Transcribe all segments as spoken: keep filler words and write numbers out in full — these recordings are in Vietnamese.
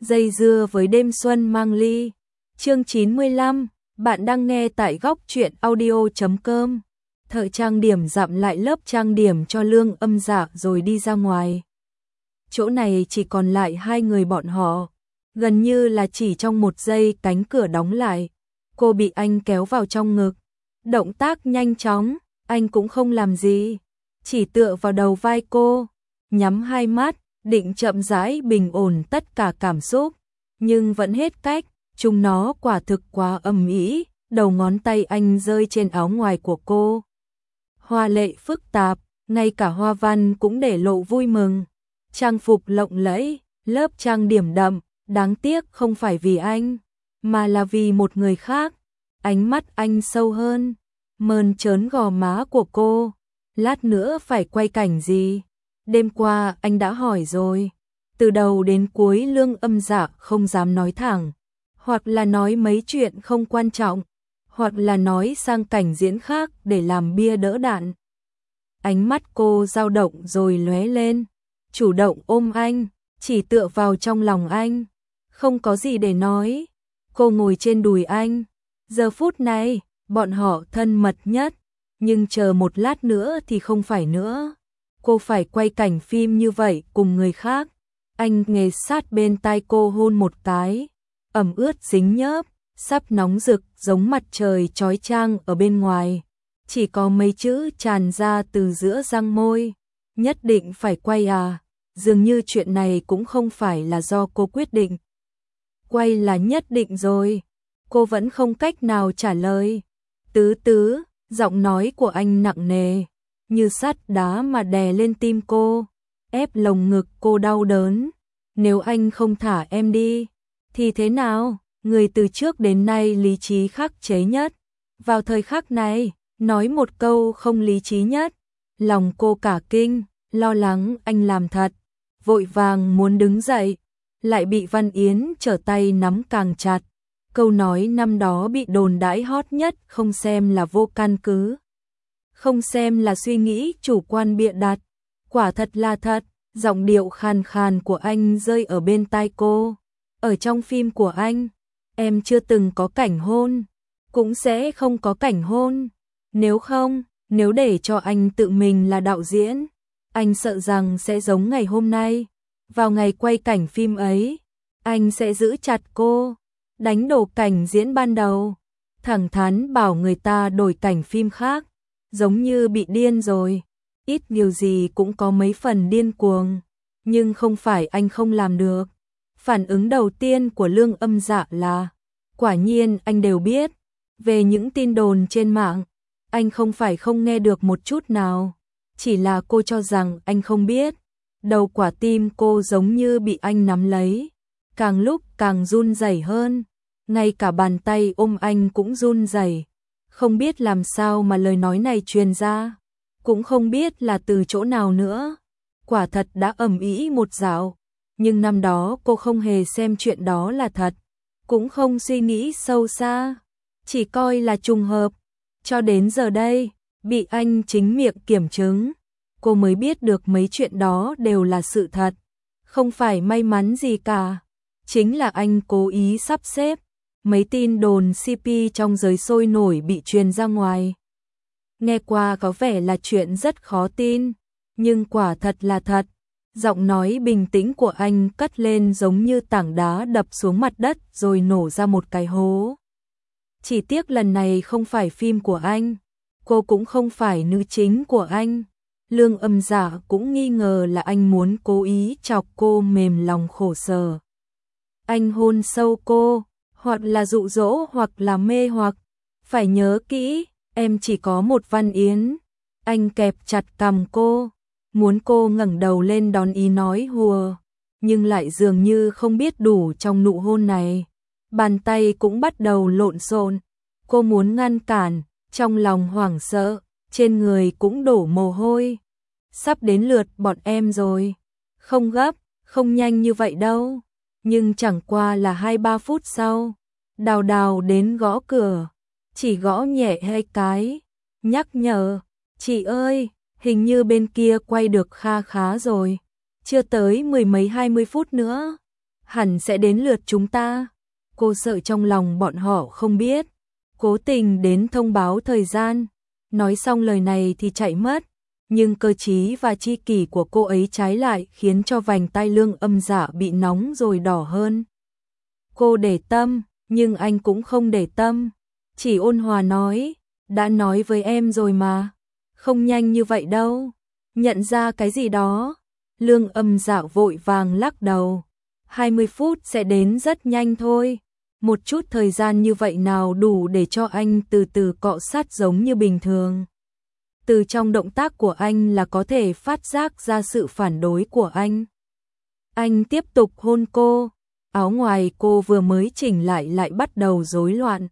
dây dưa với đêm xuân mang ly. Chương chín mươi lăm, bạn đang nghe tại góc truyện audio chấm com. Thợ trang điểm dặm lại lớp trang điểm cho Lương Âm Dạ rồi đi ra ngoài. Chỗ này chỉ còn lại hai người bọn họ. Gần như là chỉ trong một giây cánh cửa đóng lại. Cô bị anh kéo vào trong ngực. Động tác nhanh chóng, anh cũng không làm gì. Chỉ tựa vào đầu vai cô, nhắm hai mắt, định chậm rãi bình ổn tất cả cảm xúc. Nhưng vẫn hết cách, chúng nó quả thực quá ầm ĩ. Đầu ngón tay anh rơi trên áo ngoài của cô. Hoa lệ phức tạp, ngay cả hoa văn cũng để lộ vui mừng. Trang phục lộng lẫy, lớp trang điểm đậm, đáng tiếc không phải vì anh, mà là vì một người khác. Ánh mắt anh sâu hơn, mơn trớn gò má của cô. Lát nữa phải quay cảnh gì? Đêm qua anh đã hỏi rồi. Từ đầu đến cuối Lương Âm Dạ không dám nói thẳng, hoặc là nói mấy chuyện không quan trọng, hoặc là nói sang cảnh diễn khác để làm bia đỡ đạn. Ánh mắt cô dao động rồi lóe lên, chủ động ôm anh, chỉ tựa vào trong lòng anh, không có gì để nói. Cô ngồi trên đùi anh. Giờ phút này, bọn họ thân mật nhất, nhưng chờ một lát nữa thì không phải nữa. Cô phải quay cảnh phim như vậy cùng người khác. Anh nghề sát bên tai cô hôn một cái, ẩm ướt dính nhớp, sắp nóng rực giống mặt trời chói chang ở bên ngoài. Chỉ có mấy chữ tràn ra từ giữa răng môi. Nhất định phải quay à? Dường như chuyện này cũng không phải là do cô quyết định. Quay là nhất định rồi. Cô vẫn không cách nào trả lời. Tứ tứ, giọng nói của anh nặng nề, như sắt đá mà đè lên tim cô, ép lồng ngực cô đau đớn. Nếu anh không thả em đi, thì thế nào? Người từ trước đến nay lý trí khắc chế nhất, vào thời khắc này, nói một câu không lý trí nhất. Lòng cô cả kinh, lo lắng anh làm thật, vội vàng muốn đứng dậy, lại bị Văn Yến trở tay nắm càng chặt. Câu nói năm đó bị đồn đãi hot nhất không xem là vô căn cứ, không xem là suy nghĩ chủ quan bịa đặt, quả thật là thật. Giọng điệu khàn khàn của anh rơi ở bên tai cô. Ở trong phim của anh, em chưa từng có cảnh hôn, cũng sẽ không có cảnh hôn. Nếu không, nếu để cho anh tự mình là đạo diễn, anh sợ rằng sẽ giống ngày hôm nay. Vào ngày quay cảnh phim ấy, anh sẽ giữ chặt cô, đánh đổ cảnh diễn ban đầu, thẳng thắn bảo người ta đổi cảnh phim khác, giống như bị điên rồi. Ít điều gì cũng có mấy phần điên cuồng, nhưng không phải anh không làm được. Phản ứng đầu tiên của Lương Âm Dạ là, quả nhiên anh đều biết. Về những tin đồn trên mạng, anh không phải không nghe được một chút nào, chỉ là cô cho rằng anh không biết. Đầu quả tim cô giống như bị anh nắm lấy, càng lúc càng run rẩy hơn, ngay cả bàn tay ôm anh cũng run rẩy. Không biết làm sao mà lời nói này truyền ra, cũng không biết là từ chỗ nào nữa. Quả thật đã ầm ĩ một dạo, nhưng năm đó cô không hề xem chuyện đó là thật, cũng không suy nghĩ sâu xa, chỉ coi là trùng hợp. Cho đến giờ đây, bị anh chính miệng kiểm chứng, cô mới biết được mấy chuyện đó đều là sự thật, không phải may mắn gì cả. Chính là anh cố ý sắp xếp. Mấy tin đồn xê pê trong giới sôi nổi bị truyền ra ngoài. Nghe qua có vẻ là chuyện rất khó tin, nhưng quả thật là thật. Giọng nói bình tĩnh của anh cất lên giống như tảng đá đập xuống mặt đất rồi nổ ra một cái hố. Chỉ tiếc lần này không phải phim của anh, cô cũng không phải nữ chính của anh. Lương Âm Dạ cũng nghi ngờ là anh muốn cố ý chọc cô mềm lòng khổ sở. Anh hôn sâu cô, hoặc là dụ dỗ hoặc là mê hoặc. Phải nhớ kỹ, em chỉ có một Văn Yến. Anh kẹp chặt cằm cô, muốn cô ngẩng đầu lên đón ý nói hùa, nhưng lại dường như không biết đủ trong nụ hôn này. Bàn tay cũng bắt đầu lộn xộn. Cô muốn ngăn cản, trong lòng hoảng sợ, trên người cũng đổ mồ hôi. Sắp đến lượt bọn em rồi. Không gấp, không nhanh như vậy đâu. Nhưng chẳng qua là hai ba phút sau, Đào Đào đến gõ cửa, chỉ gõ nhẹ hai cái, nhắc nhở, chị ơi, hình như bên kia quay được kha khá rồi, chưa tới mười mấy hai mươi phút nữa. hẳn sẽ đến lượt chúng ta. Cô sợ trong lòng bọn họ không biết, cố tình đến thông báo thời gian. Nói xong lời này thì chạy mất, nhưng cơ trí và chi kỷ của cô ấy trái lại khiến cho vành tai Lương Âm Dạ bị nóng rồi đỏ hơn. Cô để tâm, nhưng anh cũng không để tâm, chỉ ôn hòa nói, đã nói với em rồi mà, không nhanh như vậy đâu. Nhận ra cái gì đó, Lương Âm Dạ vội vàng lắc đầu, hai mươi phút sẽ đến rất nhanh thôi. Một chút thời gian như vậy nào đủ để cho anh từ từ cọ sát giống như bình thường. Từ trong động tác của anh là có thể phát giác ra sự phản đối của anh. Anh tiếp tục hôn cô, áo ngoài cô vừa mới chỉnh lại lại bắt đầu rối loạn.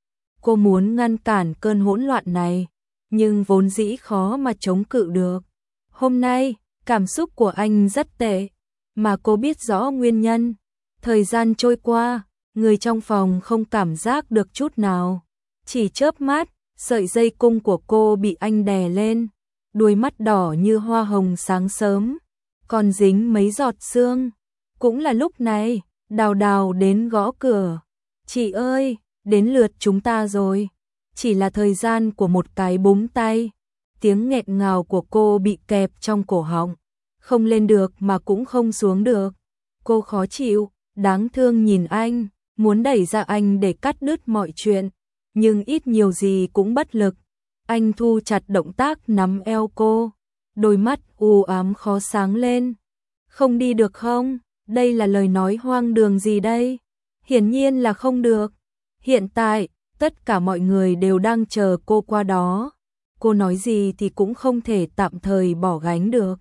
Cô muốn ngăn cản cơn hỗn loạn này, nhưng vốn dĩ khó mà chống cự được. Hôm nay, cảm xúc của anh rất tệ, mà cô biết rõ nguyên nhân. Thời gian trôi qua, người trong phòng không cảm giác được chút nào. Chỉ chớp mắt, sợi dây cung của cô bị anh đè lên, đuôi mắt đỏ như hoa hồng sáng sớm, còn dính mấy giọt sương. Cũng là lúc này, Đào Đào đến gõ cửa. Chị ơi, đến lượt chúng ta rồi. Chỉ là thời gian của một cái búng tay. Tiếng nghẹn ngào của cô bị kẹp trong cổ họng, không lên được mà cũng không xuống được. Cô khó chịu, đáng thương nhìn anh, muốn đẩy ra anh để cắt đứt mọi chuyện, nhưng ít nhiều gì cũng bất lực. Anh thu chặt động tác nắm eo cô, đôi mắt u ám khó sáng lên. Không đi được không? Đây là lời nói hoang đường gì đây? Hiển nhiên là không được. Hiện tại, tất cả mọi người đều đang chờ cô qua đó. Cô nói gì thì cũng không thể tạm thời bỏ gánh được.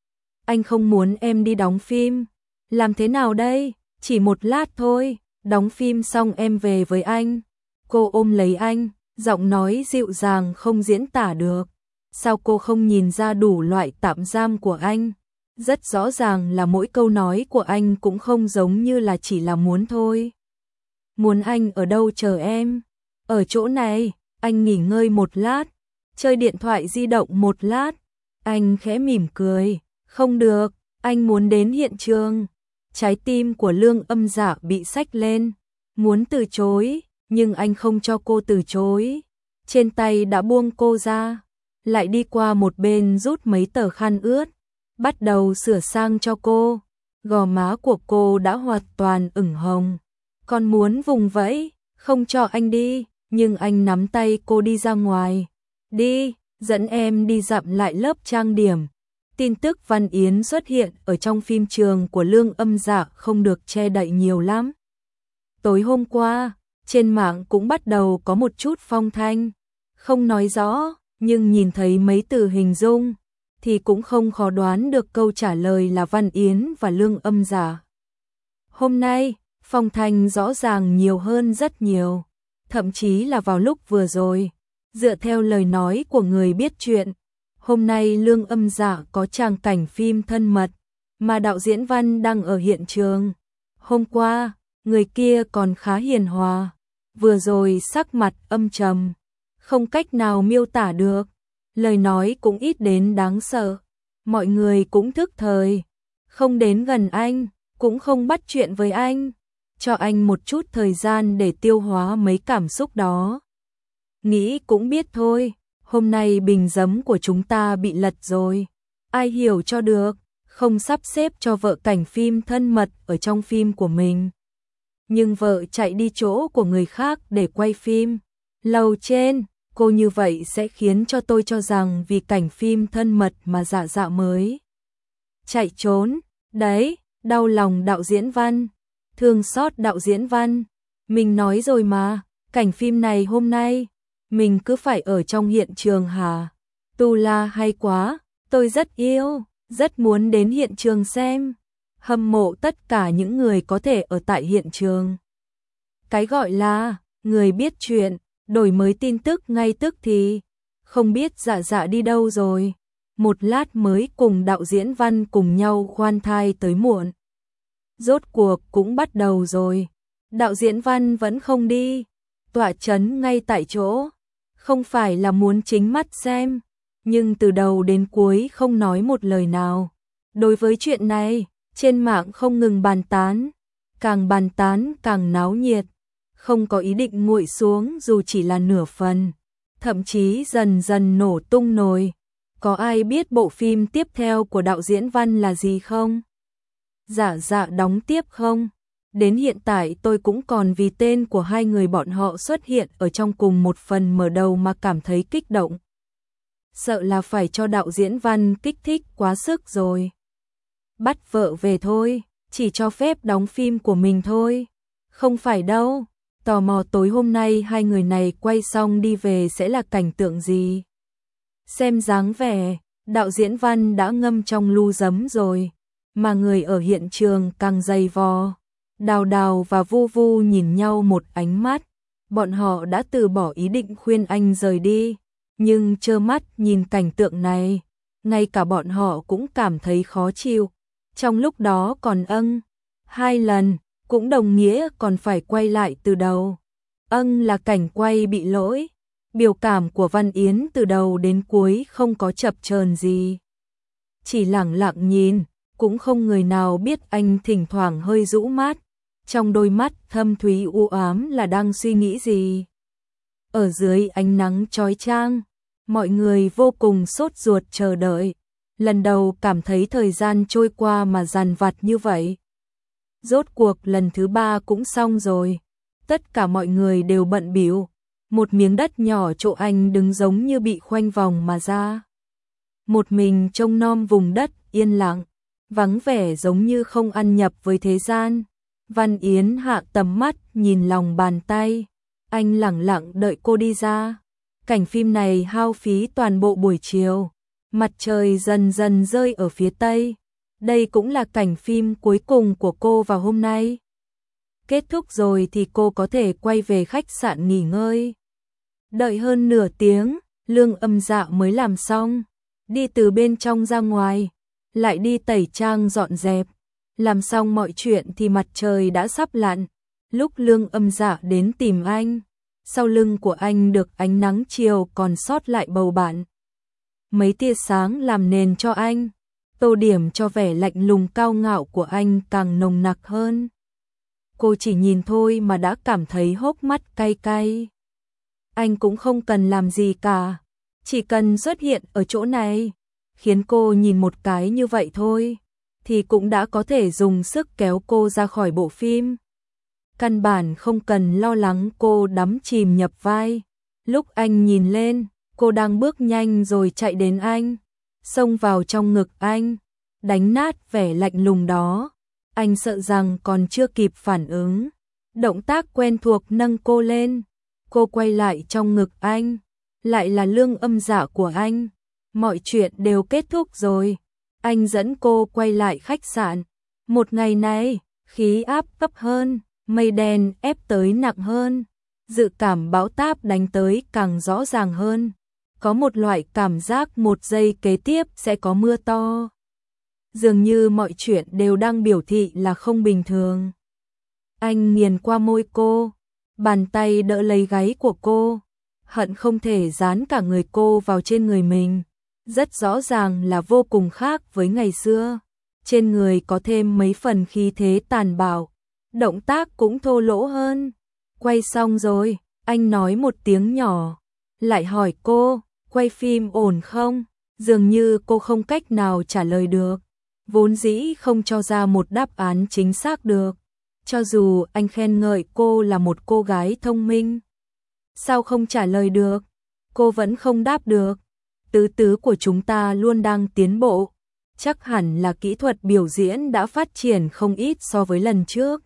Anh không muốn em đi đóng phim. Làm thế nào đây? Chỉ một lát thôi, đóng phim xong em về với anh. Cô ôm lấy anh, giọng nói dịu dàng không diễn tả được. Sao cô không nhìn ra đủ loại tạm giam của anh? Rất rõ ràng là mỗi câu nói của anh cũng không giống như là chỉ là muốn thôi. Muốn anh ở đâu chờ em? Ở chỗ này, anh nghỉ ngơi một lát, chơi điện thoại di động một lát. Anh khẽ mỉm cười, không được, anh muốn đến hiện trường. Trái tim của Lương Âm Dạ bị xách lên, muốn từ chối, nhưng anh không cho cô từ chối. Trên tay đã buông cô ra, lại đi qua một bên rút mấy tờ khăn ướt, bắt đầu sửa sang cho cô. Gò má của cô đã hoàn toàn ửng hồng, còn muốn vùng vẫy, không cho anh đi, nhưng anh nắm tay cô đi ra ngoài. Đi, dẫn em đi dặm lại lớp trang điểm. Tin tức Văn Yến xuất hiện ở trong phim trường của Lương Âm Dạ không được che đậy nhiều lắm. Tối hôm qua, trên mạng cũng bắt đầu có một chút phong thanh, không nói rõ, nhưng nhìn thấy mấy từ hình dung, thì cũng không khó đoán được câu trả lời là Văn Yến và Lương Âm Dạ. Hôm nay, phong thanh rõ ràng nhiều hơn rất nhiều, thậm chí là vào lúc vừa rồi. Dựa theo lời nói của người biết chuyện, hôm nay Lương Âm Dạ có tràng cảnh phim thân mật, mà đạo diễn Văn đang ở hiện trường. Hôm qua, người kia còn khá hiền hòa, vừa rồi sắc mặt âm trầm, không cách nào miêu tả được, lời nói cũng ít đến đáng sợ. Mọi người cũng thức thời, không đến gần anh, cũng không bắt chuyện với anh, cho anh một chút thời gian để tiêu hóa mấy cảm xúc đó. Nghĩ cũng biết thôi, hôm nay bình giấm của chúng ta bị lật rồi. Ai hiểu cho được, không sắp xếp cho vợ cảnh phim thân mật ở trong phim của mình. Nhưng vợ chạy đi chỗ của người khác để quay phim. Lầu trên, cô như vậy sẽ khiến cho tôi cho rằng vì cảnh phim thân mật mà Dạ Dạ mới chạy trốn. Đấy, đau lòng đạo diễn Văn, thương xót đạo diễn Văn. Mình nói rồi mà, cảnh phim này hôm nay mình cứ phải ở trong hiện trường hả? Tu La hay quá, tôi rất yêu, rất muốn đến hiện trường xem. Hâm mộ tất cả những người có thể ở tại hiện trường. Cái gọi là người biết chuyện, đổi mới tin tức ngay tức thì, không biết Dạ Dạ đi đâu rồi. Một lát mới cùng đạo diễn Văn cùng nhau khoan thai tới muộn. Rốt cuộc cũng bắt đầu rồi. Đạo diễn Văn vẫn không đi, tọa chấn ngay tại chỗ. Không phải là muốn chính mắt xem, nhưng từ đầu đến cuối không nói một lời nào. Đối với chuyện này, trên mạng không ngừng bàn tán. càng bàn tán càng náo nhiệt, không có ý định nguội xuống dù chỉ là nửa phần, thậm chí dần dần nổ tung nồi. Có ai biết bộ phim tiếp theo của đạo diễn Văn là gì không? Dạ dạ đóng tiếp không? Đến hiện tại tôi cũng còn vì tên của hai người bọn họ xuất hiện ở trong cùng một phần mở đầu mà cảm thấy kích động. Sợ là phải cho đạo diễn Văn kích thích quá sức rồi. Bắt vợ về thôi, chỉ cho phép đóng phim của mình thôi. Không phải đâu, tò mò tối hôm nay hai người này quay xong đi về sẽ là cảnh tượng gì. Xem dáng vẻ, đạo diễn Văn đã ngâm trong lu giấm rồi, mà người ở hiện trường càng dày vò. Đào Đào và Vu Vu nhìn nhau một ánh mắt, bọn họ đã từ bỏ ý định khuyên anh rời đi, nhưng trơ mắt nhìn cảnh tượng này, ngay cả bọn họ cũng cảm thấy khó chịu. Trong lúc đó còn âng, hai lần, cũng đồng nghĩa còn phải quay lại từ đầu. Âng là cảnh quay bị lỗi, biểu cảm của Văn Yến từ đầu đến cuối không có chập chờn gì. Chỉ lẳng lặng nhìn, cũng không người nào biết anh thỉnh thoảng hơi rũ mắt, trong đôi mắt thâm thúy u ám là đang suy nghĩ gì. Ở dưới ánh nắng chói chang, mọi người vô cùng sốt ruột chờ đợi, lần đầu cảm thấy thời gian trôi qua mà dằn vặt như vậy. Rốt cuộc lần thứ ba cũng xong rồi, tất cả mọi người đều bận bịu, một miếng đất nhỏ chỗ anh đứng giống như bị khoanh vòng mà ra. Một mình trông nom vùng đất yên lặng, vắng vẻ giống như không ăn nhập với thế gian. Văn Yến hạ tầm mắt nhìn lòng bàn tay, anh lẳng lặng đợi cô đi ra. Cảnh phim này hao phí toàn bộ buổi chiều, mặt trời dần dần rơi ở phía tây. Đây cũng là cảnh phim cuối cùng của cô vào hôm nay. Kết thúc rồi thì cô có thể quay về khách sạn nghỉ ngơi. Đợi hơn nửa tiếng, Lương Âm Dạ mới làm xong, đi từ bên trong ra ngoài, lại đi tẩy trang dọn dẹp. Làm xong mọi chuyện thì mặt trời đã sắp lặn. Lúc Lương Âm Dạ đến tìm anh, sau lưng của anh được ánh nắng chiều còn sót lại bầu bạn. Mấy tia sáng làm nền cho anh, tô điểm cho vẻ lạnh lùng cao ngạo của anh càng nồng nặc hơn. Cô chỉ nhìn thôi mà đã cảm thấy hốc mắt cay cay. Anh cũng không cần làm gì cả, chỉ cần xuất hiện ở chỗ này, khiến cô nhìn một cái như vậy thôi, thì cũng đã có thể dùng sức kéo cô ra khỏi bộ phim. Căn bản không cần lo lắng cô đắm chìm nhập vai. Lúc anh nhìn lên, cô đang bước nhanh rồi chạy đến anh, xông vào trong ngực anh, đánh nát vẻ lạnh lùng đó. Anh sợ rằng còn chưa kịp phản ứng, động tác quen thuộc nâng cô lên, cô quay lại trong ngực anh, lại là Lương Âm Dạ của anh. Mọi chuyện đều kết thúc rồi, anh dẫn cô quay lại khách sạn. Một ngày này, khí áp thấp hơn, mây đen ép tới nặng hơn, dự cảm bão táp đánh tới càng rõ ràng hơn. Có một loại cảm giác một giây kế tiếp sẽ có mưa to. Dường như mọi chuyện đều đang biểu thị là không bình thường. Anh nghiền qua môi cô, bàn tay đỡ lấy gáy của cô, hận không thể dán cả người cô vào trên người mình. Rất rõ ràng là vô cùng khác với ngày xưa. Trên người có thêm mấy phần khí thế tàn bạo, động tác cũng thô lỗ hơn. Quay xong rồi, anh nói một tiếng nhỏ, lại hỏi cô, quay phim ổn không? Dường như cô không cách nào trả lời được, vốn dĩ không cho ra một đáp án chính xác được. Cho dù anh khen ngợi cô là một cô gái thông minh, sao không trả lời được? Cô vẫn không đáp được. Tứ tứ của chúng ta luôn đang tiến bộ, chắc hẳn là kỹ thuật biểu diễn đã phát triển không ít so với lần trước.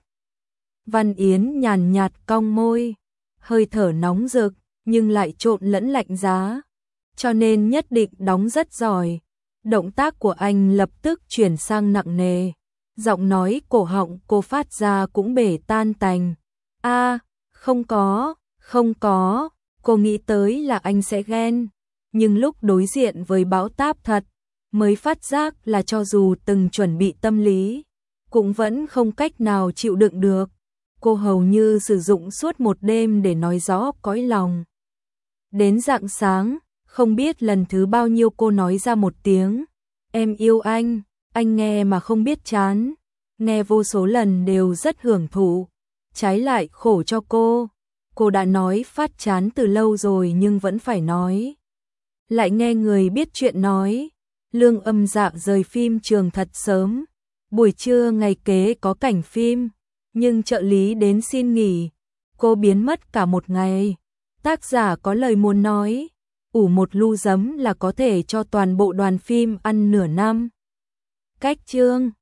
Văn Yến nhàn nhạt cong môi, hơi thở nóng rực nhưng lại trộn lẫn lạnh giá, cho nên nhất định đóng rất giỏi. Động tác của anh lập tức chuyển sang nặng nề, giọng nói cổ họng cô phát ra cũng bể tan tành. A, à, không có, không có, cô nghĩ tới là anh sẽ ghen, nhưng lúc đối diện với bão táp thật, mới phát giác là cho dù từng chuẩn bị tâm lý, cũng vẫn không cách nào chịu đựng được. Cô hầu như sử dụng suốt một đêm để nói rõ cõi lòng. Đến rạng sáng, không biết lần thứ bao nhiêu cô nói ra một tiếng, em yêu anh, anh nghe mà không biết chán. nghe vô số lần đều rất hưởng thụ, trái lại khổ cho cô. Cô đã nói phát chán từ lâu rồi nhưng vẫn phải nói. Lại nghe người biết chuyện nói, Lương Âm Dạ rời phim trường thật sớm, buổi trưa ngày kế có cảnh phim, nhưng trợ lý đến xin nghỉ, cô biến mất cả một ngày. Tác giả có lời muốn nói, ủ một lu giấm là có thể cho toàn bộ đoàn phim ăn nửa năm. Cách chương